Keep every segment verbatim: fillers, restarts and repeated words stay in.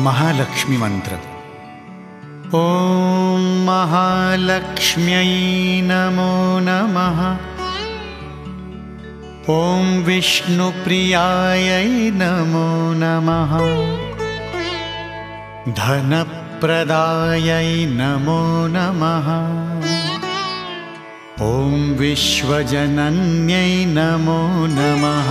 महालक्ष्मी मंत्र। ॐ महालक्ष्म्यै नमो नमः। ॐ विष्णुप्रियायै नमो नमः। धनप्रदायै नमो नमः। ॐ विश्वजनन्यै नमो नमः।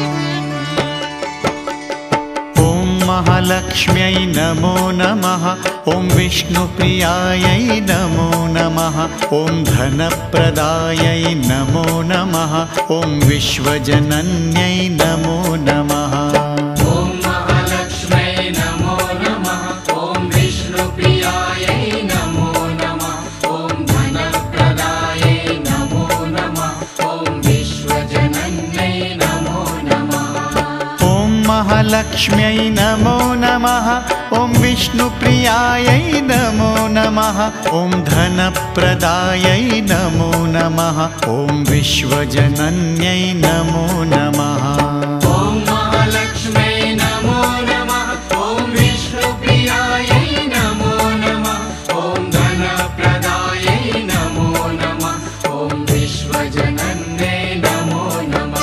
महालक्ष्म्यै नमो नमः। ॐ विष्णुप्रियायै नमो नमः। ॐ धनप्रदायै नमो नमः। ॐ विश्वजनन्यै नमो नमः। ॐ महालक्ष्म्यै नमो नमः। ॐ विष्णुप्रियायै नमो नमः। ॐ धनप्रदायै नमो नमः। ॐ विश्वजनन्यै नमो नमः। महालक्ष्म्यै नमो नमः। ॐ विष्णुप्रियायै नमो नमः। ॐ धनप्रदायै नमो नमः। ॐ विश्वजनन्यै नमो नमः। ॐ महालक्ष्म्यै नमो नमः। ॐ विष्णुप्रियायै नमो नमः। ॐ धनप्रदायै नमो नमः। ॐ विश्वजनन्यै नमो नमः।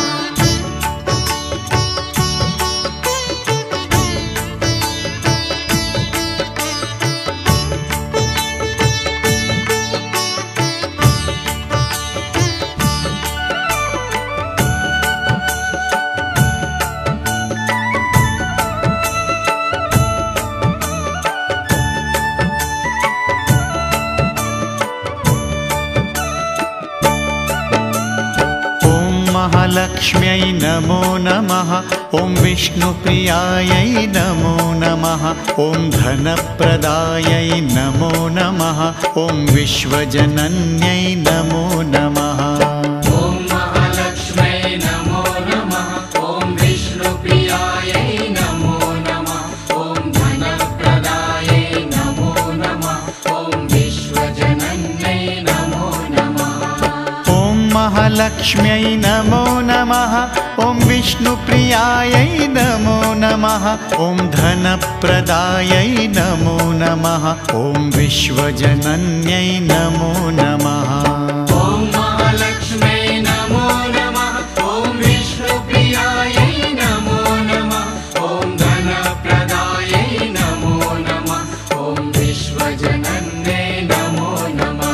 महालक्ष्म्यै नमो नमः। ॐ विष्णुप्रियायै नमो नमः। ॐ धनप्रदायै नमो नमः। ॐ विश्वजनन्यै नमो नमः। ॐ महालक्ष्म्यै नमो नमः। ॐ विष्णुप्रियायै नमो नमः। ॐ धनप्रदायै नमो नमः। ॐ विश्वजनन्यै नमो नमः। ॐ महालक्ष्म्यै नमो नमः। ॐ विष्णुप्रियायै नमो नमः। ॐ धनप्रदायै नमो नमः। ॐ विश्वजनन्यै नमो नमः। ॐ महालक्ष्म्यै नमो नमः। ॐ विष्णुप्रियायै नमो नमः। ॐ धनप्रदायै नमो नमः। ॐ विश्वजनन्यै नमो नमः।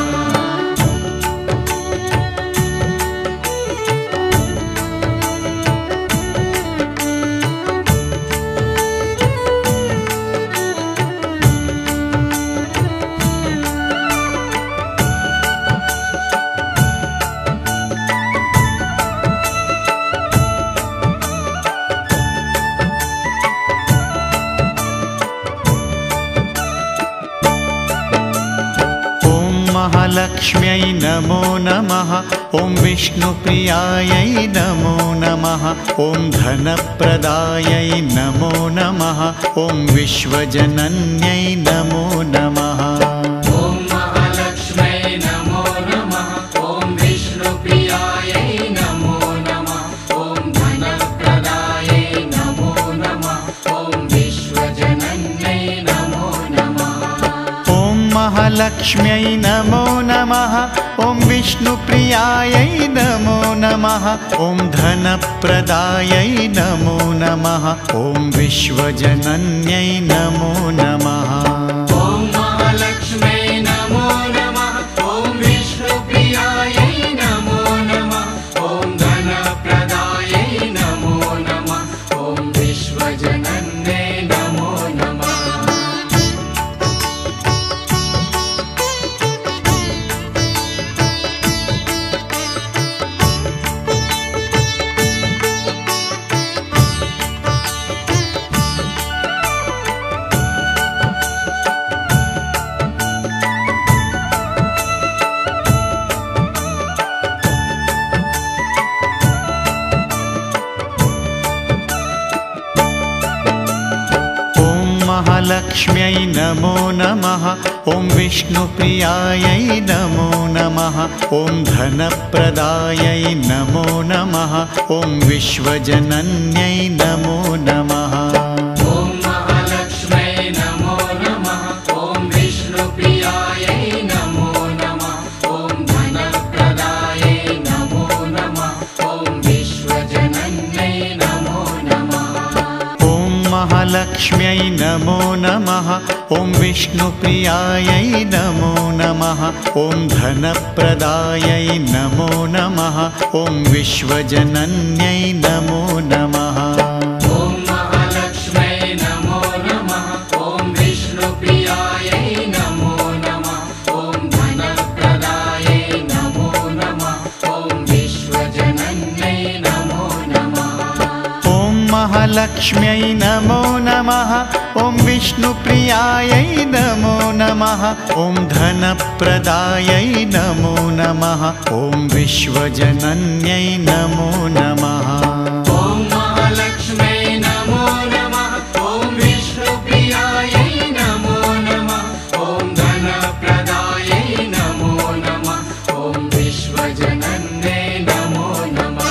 महालक्ष्म्यै नमो नमः। ॐ विष्णुप्रियायै नमो नमः। ॐ धनप्रदायै नमो नमः। ॐ विश्वजनन्यै नमो नमः। ॐ महालक्ष्म्यै नमो नमः। ॐ विष्णुप्रियायै नमो नमः। ॐ धनप्रदायै नमो नमः। ॐ विश्वजनन्यै नमो नमः। ॐ महालक्ष्म्यै नमो नमः। ॐ विष्णुप्रियायै नमो नमः। ॐ धनप्रदायै नमो नमः। ॐ विश्वजनन्यै नमो नमः। ॐ महालक्ष्म्यै नमो नमः। ॐ विष्णुप्रियायै नमो नमः। ॐ धनप्रदायै नमो नमः। ॐ विश्वजनन्यै नमो नमः। महालक्ष्म्यै नमो नमः। ॐ विष्णुप्रियायै नमो नमः। ॐ धनप्रदायै नमो नमः। ॐ विश्वजनन्यै नमो नमः। ॐ महालक्ष्म्यै महालक्ष्म्यै नमो नमः। ॐ विष्णुप्रियायै नमो नमः। ॐ धनप्रदायै नमो नमः। ॐ विश्वजनन्यै नमो नमः। ॐ महालक्ष्म्यै नमो नमः। ॐ विष्णुप्रियायै नमो नमः। ॐ धनप्रदायै नमो नमः। ॐ विश्वजनन्यै नमो नमः। ॐ महालक्ष्म्यै नमो नमः। ॐ विष्णुप्रियायै नमो नमः। ॐ धनप्रदायै नमो नमः। ॐ विश्वजनन्यै नमो नमः। ॐ महालक्ष्म्यै नमो नमः। ॐ विष्णुप्रियायै नमो नमः। ॐ धनप्रदायै नमो नमः। ॐ विश्वजनन्यै नमो नमः।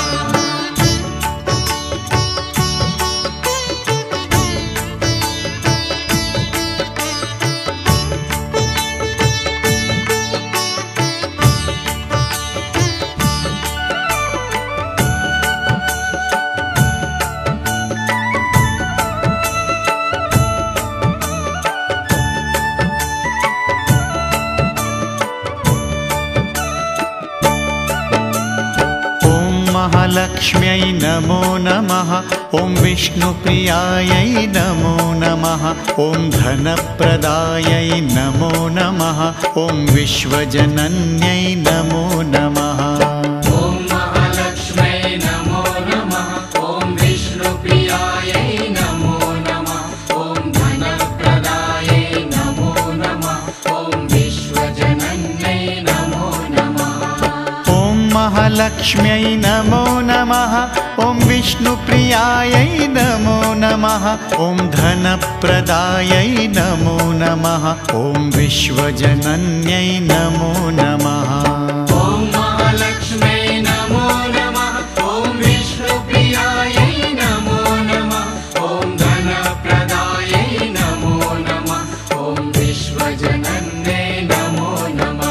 महालक्ष्म्यै नमो नमः। ॐ विष्णुप्रियायै नमो नमः। ॐ धनप्रदायै नमो नमः। ॐ विश्वजनन्यै नमो नमः। ॐ महालक्ष्म्यै नमो नमः। ॐ विष्णुप्रियायै नमो नमः। ॐ धनप्रदायै नमो नमः। ॐ विश्वजनन्यै नमो नमः। ॐ महालक्ष्म्यै नमो नमः। ॐ विष्णुप्रियायै नमो नमः। ॐ धनप्रदायै नमो नमः। ॐ विश्वजनन्यै नमो नमः। ॐ महालक्ष्म्यै नमो नमः। ॐ विष्णुप्रियायै नमो नमः। ॐ धनप्रदायै नमो नमः। ॐ विश्वजनन्यै नमो नमः।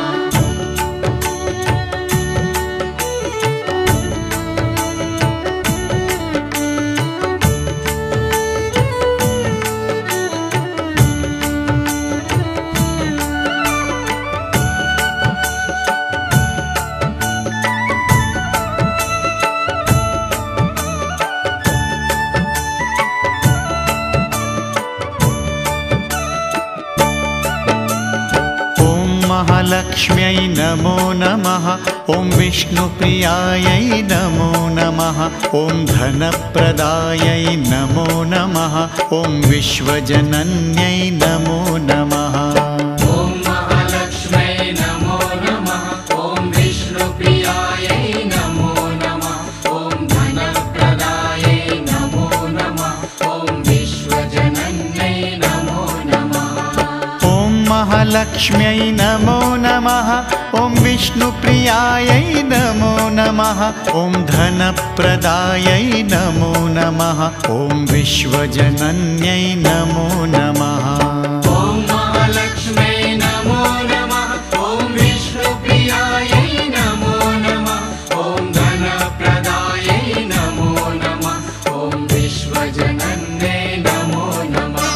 महालक्ष्म्यै नमो नमः। ॐ विष्णुप्रियायै नमो नमः। ॐ धनप्रदायै नमो नमः। ॐ विश्वजनन्यै नमो नमः। ॐ महालक्ष्म्यै नमो नमः। ॐ विष्णुप्रियायै नमो नमः। ॐ धनप्रदायै नमो नमः। ॐ विश्वजनन्यै नमो नमः। ॐ महालक्ष्म्यै नमो नमः। ॐ विष्णुप्रियायै नमो नमः। ॐ धनप्रदायै नमो नमः। ॐ विश्वजनन्यै नमो नमः। ॐ महालक्ष्म्यै नमो नमः। ॐ विष्णुप्रियायै नमो नमः। ॐ धनप्रदायै नमो नमः। ॐ विश्वजनन्यै नमो नमः।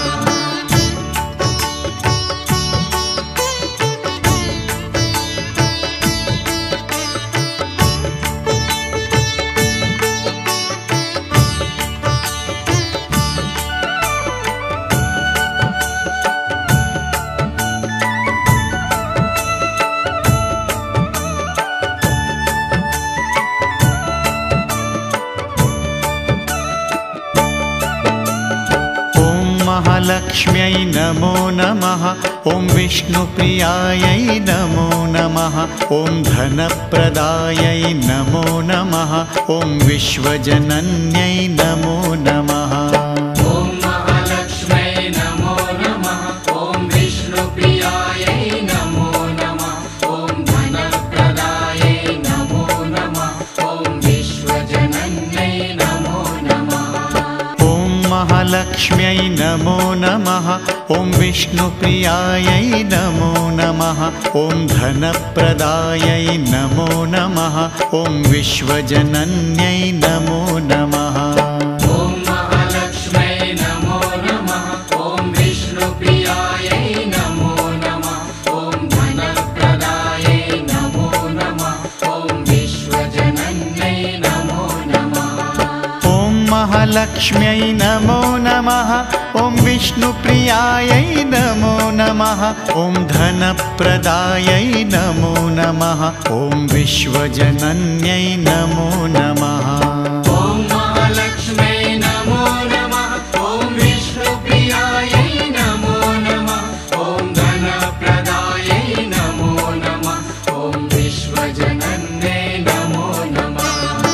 महालक्ष्म्यै नमो नमः। ॐ विष्णुप्रियायै नमो नमः। ॐ धनप्रदायै नमो नमः। ॐ विश्वजनन्यै नमो नमः। ॐ महालक्ष्म्यै नमो नमः। ॐ विष्णुप्रियायै नमो नमः। ॐ धनप्रदायै नमो नमः। ॐ विश्वजनन्यै नमो नमः। ॐ महालक्ष्म्यै नमो नमः। ॐ विष्णुप्रियायै नमो नमः। ॐ धनप्रदायै नमो नमः। ॐ विश्वजनन्यै नमो नमः। ॐ महालक्ष्म्यै नमो नमः। महालक्ष्म्यै नमो नमः। ॐ विष्णुप्रियायै नमो नमः। ॐ धनप्रदायै नमो नमः। ॐ विश्वजनन्यै नमो नमः। ॐ महालक्ष्म्यै नमो नमः। ॐ विष्णुप्रियायै नमो नमः। ॐ धनप्रदायै नमो नमः। ॐ विश्वजनन्यै नमो नमः।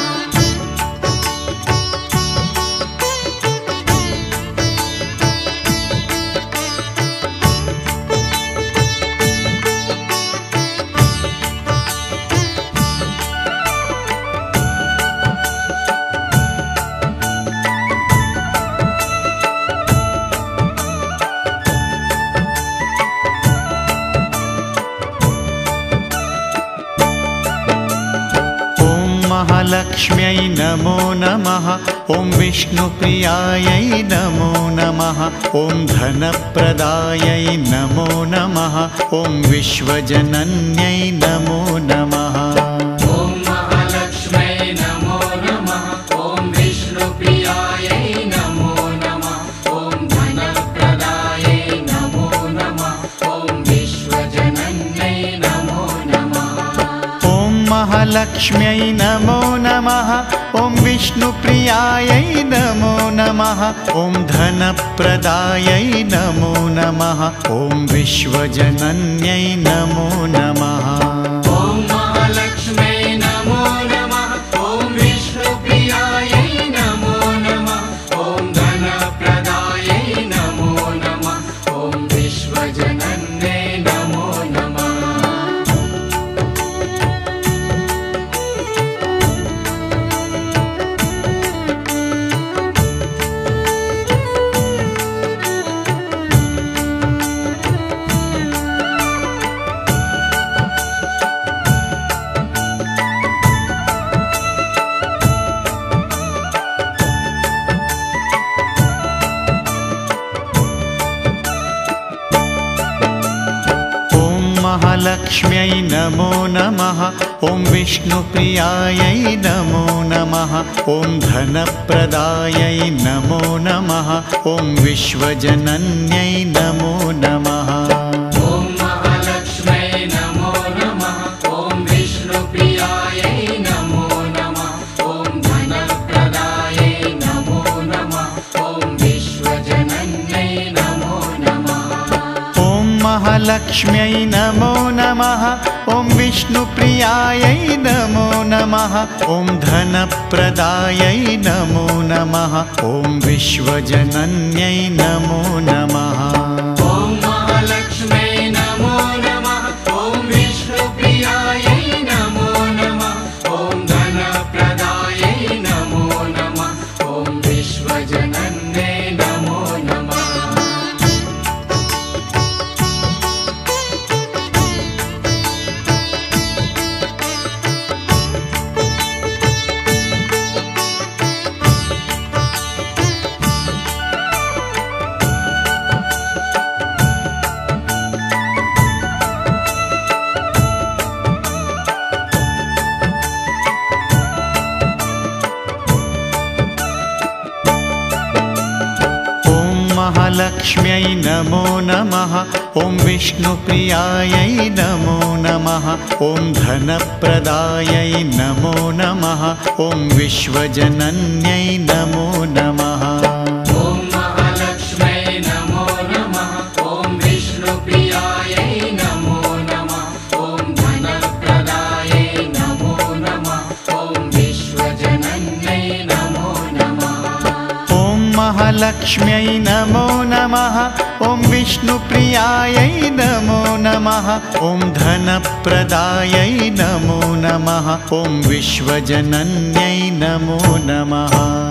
महालक्ष्म्यै नमो नमः। ॐ विष्णुप्रियायै नमो नमः। ॐ धनप्रदायै नमो नमः। ॐ विश्वजनन्यै नमो नमः। ॐ महालक्ष्म्यै नमो नमः। ॐ विष्णुप्रियायै नमो नमः। ॐ धनप्रदायै नमो नमः। ॐ विश्वजनन्यै नमो नमः। ॐ महालक्ष्म्यै नमो नमः। ॐ विष्णुप्रियायै नमो नमः। ॐ धनप्रदायै नमो नमः। ॐ विश्वजनन्यै नमो नमः। ॐ महालक्ष्म्यै नमो नमः। ॐ विष्णुप्रियायै नमो नमः। ॐ धनप्रदायै नमो नमः। ॐ विश्वजनन्यै नमो नमः। महालक्ष्म्यै नमो नमः। ॐ विष्णुप्रियायै नमो नमः। ॐ धनप्रदायै नमो नमः। ॐ विश्वजनन्यै नमो नमः। ॐ महालक्ष्म्यै नमो नमः। ॐ विष्णुप्रियायै नमो नमः। ॐ धनप्रदायै नमो नमः। ॐ विश्वजनन्यै नमो नमः। ॐ महालक्ष्म्यै नमो नमः। ॐ विष्णुप्रियायै नमो नमः। ॐ धनप्रदायै नमो नमः। ॐ विश्वजनन्यै नमो नमः। ॐ महालक्ष्म्यै नमो नमः। ॐ विष्णुप्रियायै नमो नमः। ॐ धनप्रदायै नमो नमः। ॐ विश्वजनन्यै नमो नमः। महालक्ष्म्यै नमो नमः। ॐ विष्णुप्रियायै नमो नमः। ॐ धनप्रदायै नमो नमः। ॐ विश्वजनन्यै नमो नमः। ॐ महालक्ष्म्यै नमो नमः। ॐ विष्णुप्रियायै नमो नमः। ॐ धनप्रदायै नमो नमः। ॐ विश्वजनन्यै नमो नमः। ॐ महालक्ष्म्यै नमो नमः। ॐ विष्णुप्रियायै नमो नमः। ॐ धनप्रदायै नमो नमः। ॐ विश्वजनन्यै नमो नमः।